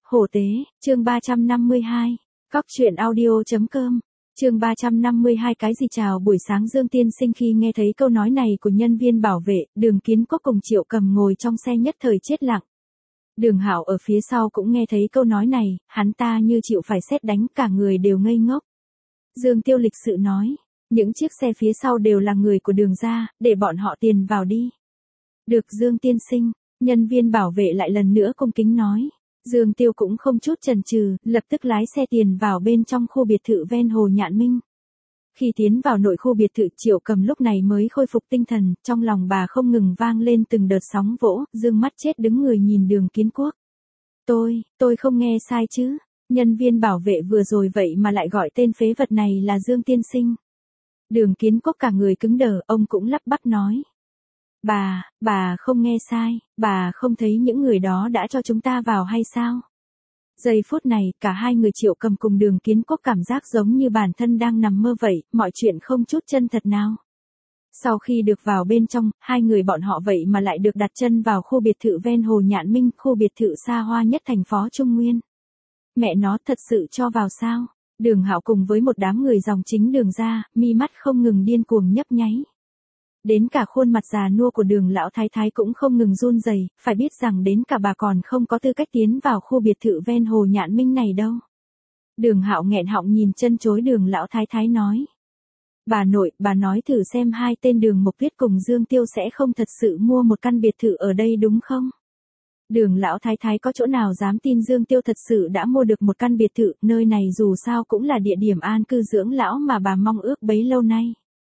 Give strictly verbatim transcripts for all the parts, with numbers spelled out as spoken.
Hổ tế, chương ba trăm năm mươi hai. Cóc truyện audio.com. Chương ba trăm năm mươi hai. Cái gì chào buổi sáng Dương tiên sinh. Khi nghe thấy câu nói này của nhân viên bảo vệ, Đường Kiến Quốc cùng Triệu Cầm ngồi trong xe nhất thời chết lặng. Đường Hạo ở phía sau cũng nghe thấy câu nói này, hắn ta như chịu phải sét đánh, cả người đều ngây ngốc. Dương Tiêu lịch sự nói, những chiếc xe phía sau đều là người của Đường gia, để bọn họ tiền vào đi. Được Dương tiên sinh, nhân viên bảo vệ lại lần nữa cung kính nói. Dương Tiêu cũng không chút chần chừ, lập tức lái xe tiền vào bên trong khu biệt thự ven hồ Nhạn Minh. Khi tiến vào nội khu biệt thự, Triệu Cầm lúc này mới khôi phục tinh thần, trong lòng bà không ngừng vang lên từng đợt sóng vỗ, dương mắt chết đứng người nhìn Đường Kiến Quốc. Tôi, tôi không nghe sai chứ, nhân viên bảo vệ vừa rồi vậy mà lại gọi tên phế vật này là Dương tiên sinh. Đường Kiến Quốc cả người cứng đờ, ông cũng lắp bắp nói. Bà, bà không nghe sai, bà không thấy những người đó đã cho chúng ta vào hay sao? Giây phút này, cả hai người Triệu Cầm cùng Đường Kiến Quốc cảm giác giống như bản thân đang nằm mơ vậy, mọi chuyện không chút chân thật nào. Sau khi được vào bên trong, hai người bọn họ vậy mà lại được đặt chân vào khu biệt thự ven hồ Nhạn Minh, khu biệt thự xa hoa nhất thành phố Trung Nguyên. Mẹ nó thật sự cho vào sao? Đường Hạo cùng với một đám người dòng chính Đường gia, mi mắt không ngừng điên cuồng nhấp nháy. Đến cả khuôn mặt già nua của Đường lão thái thái cũng không ngừng run rẩy, phải biết rằng đến cả bà còn không có tư cách tiến vào khu biệt thự ven hồ Nhạn Minh này đâu. Đường Hạo nghẹn họng nhìn chân chối Đường lão thái thái nói. Bà nội, bà nói thử xem hai tên Đường Mộc Tuyết cùng Dương Tiêu sẽ không thật sự mua một căn biệt thự ở đây đúng không? Đường lão thái thái có chỗ nào dám tin Dương Tiêu thật sự đã mua được một căn biệt thự, nơi này dù sao cũng là địa điểm an cư dưỡng lão mà bà mong ước bấy lâu nay.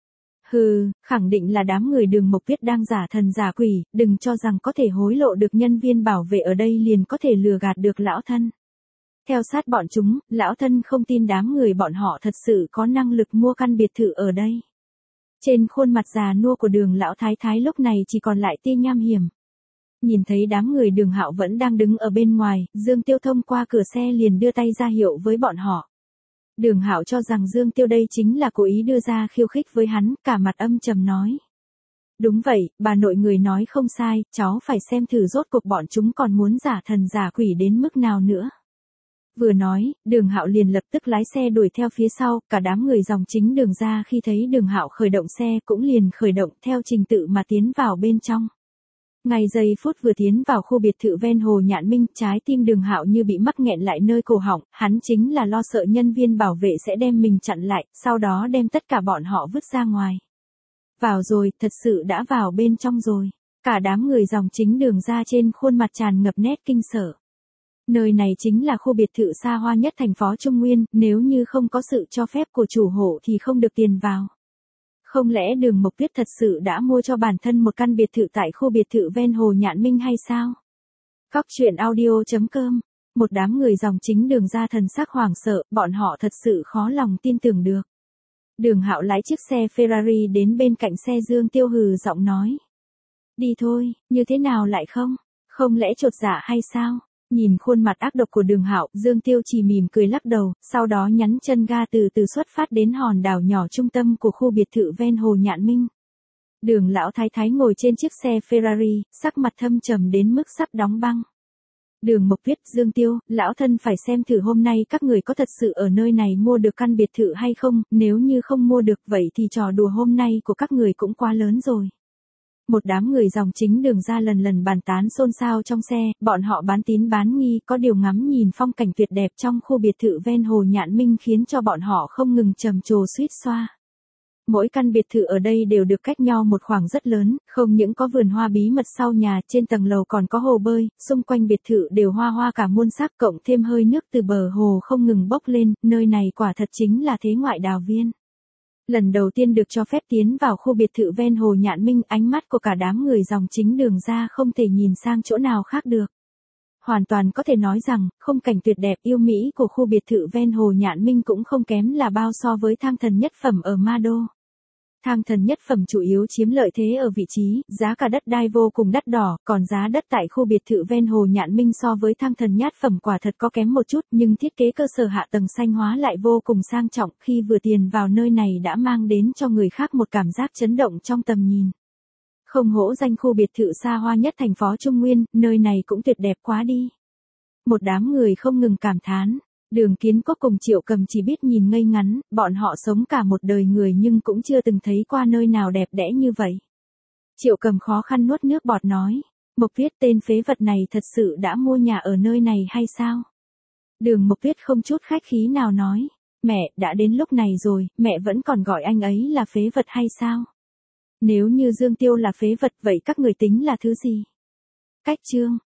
Hừ, khẳng định là đám người Đường Mộc Tuyết đang giả thần giả quỷ, đừng cho rằng có thể hối lộ được nhân viên bảo vệ ở đây liền có thể lừa gạt được lão thân. Theo sát bọn chúng, lão thân không tin đám người bọn họ thật sự có năng lực mua căn biệt thự ở đây. Trên khuôn mặt già nua của Đường lão thái thái lúc này chỉ còn lại tia nham hiểm. Nhìn thấy đám người Đường Hạo vẫn đang đứng ở bên ngoài, Dương Tiêu thông qua cửa xe liền đưa tay ra hiệu với bọn họ. Đường Hạo cho rằng Dương Tiêu đây chính là cố ý đưa ra khiêu khích với hắn, cả mặt âm trầm nói. Đúng vậy, bà nội người nói không sai, cháu phải xem thử rốt cuộc bọn chúng còn muốn giả thần giả quỷ đến mức nào nữa. Vừa nói, Đường Hạo liền lập tức lái xe đuổi theo phía sau, cả đám người dòng chính Đường gia khi thấy Đường Hạo khởi động xe cũng liền khởi động theo trình tự mà tiến vào bên trong. Ngay giây phút vừa tiến vào khu biệt thự ven hồ Nhạn Minh, trái tim Đường Hạo như bị mắc nghẹn lại nơi cổ họng, hắn chính là lo sợ nhân viên bảo vệ sẽ đem mình chặn lại, sau đó đem tất cả bọn họ vứt ra ngoài. Vào rồi, thật sự đã vào bên trong rồi. Cả đám người dòng chính Đường gia trên khuôn mặt tràn ngập nét kinh sợ. Nơi này chính là khu biệt thự xa hoa nhất thành phố Trung Nguyên, nếu như không có sự cho phép của chủ hộ thì không được tiền vào. Không lẽ Đường Mộc Tuyết thật sự đã mua cho bản thân một căn biệt thự tại khu biệt thự ven hồ Nhạn Minh hay sao? Cóc truyện audio.com. Một đám người dòng chính Đường gia thần sắc hoảng sợ, bọn họ thật sự khó lòng tin tưởng được. Đường Hạo lái chiếc xe Ferrari đến bên cạnh xe Dương Tiêu hừ giọng nói. Đi thôi, như thế nào lại không? Không lẽ chột dạ hay sao? Nhìn khuôn mặt ác độc của Đường Hạo, Dương Tiêu chỉ mỉm cười lắc đầu, sau đó nhấn chân ga từ từ xuất phát đến hòn đảo nhỏ trung tâm của khu biệt thự ven hồ Nhạn Minh. Đường lão thái thái ngồi trên chiếc xe Ferrari, sắc mặt thâm trầm đến mức sắp đóng băng. Đường Mộc Tuyết, Dương Tiêu, lão thân phải xem thử hôm nay các người có thật sự ở nơi này mua được căn biệt thự hay không, nếu như không mua được vậy thì trò đùa hôm nay của các người cũng quá lớn rồi. Một đám người dòng chính Đường gia lần lần bàn tán xôn xao trong xe, bọn họ bán tín bán nghi, có điều ngắm nhìn phong cảnh tuyệt đẹp trong khu biệt thự ven hồ Nhạn Minh khiến cho bọn họ không ngừng trầm trồ suýt xoa. Mỗi căn biệt thự ở đây đều được cách nhau một khoảng rất lớn, không những có vườn hoa bí mật sau nhà, trên tầng lầu còn có hồ bơi, xung quanh biệt thự đều hoa hoa cả muôn sắc, cộng thêm hơi nước từ bờ hồ không ngừng bốc lên, nơi này quả thật chính là thế ngoại đào viên. Lần đầu tiên được cho phép tiến vào khu biệt thự ven hồ Nhạn Minh, ánh mắt của cả đám người dòng chính Đường gia không thể nhìn sang chỗ nào khác được. Hoàn toàn có thể nói rằng, khung cảnh tuyệt đẹp yêu mỹ của khu biệt thự ven hồ Nhạn Minh cũng không kém là bao so với thang thần nhất phẩm ở Ma Đô. Thang thần nhất phẩm chủ yếu chiếm lợi thế ở vị trí, giá cả đất đai vô cùng đắt đỏ, còn giá đất tại khu biệt thự ven hồ Nhạn Minh so với thang thần nhát phẩm quả thật có kém một chút, nhưng thiết kế cơ sở hạ tầng xanh hóa lại vô cùng sang trọng, khi vừa tiền vào nơi này đã mang đến cho người khác một cảm giác chấn động trong tầm nhìn. Không hổ danh khu biệt thự xa hoa nhất thành phố Trung Nguyên, nơi này cũng tuyệt đẹp quá đi. Một đám người không ngừng cảm thán. Đường Kiến Quốc cùng Triệu Cầm chỉ biết nhìn ngây ngắn, bọn họ sống cả một đời người nhưng cũng chưa từng thấy qua nơi nào đẹp đẽ như vậy. Triệu Cầm khó khăn nuốt nước bọt nói. Mộc Viết tên phế vật này thật sự đã mua nhà ở nơi này hay sao? Đường Mộc Viết không chút khách khí nào nói. Mẹ, đã đến lúc này rồi, mẹ vẫn còn gọi anh ấy là phế vật hay sao? Nếu như Dương Tiêu là phế vật vậy các người tính là thứ gì? Cách chương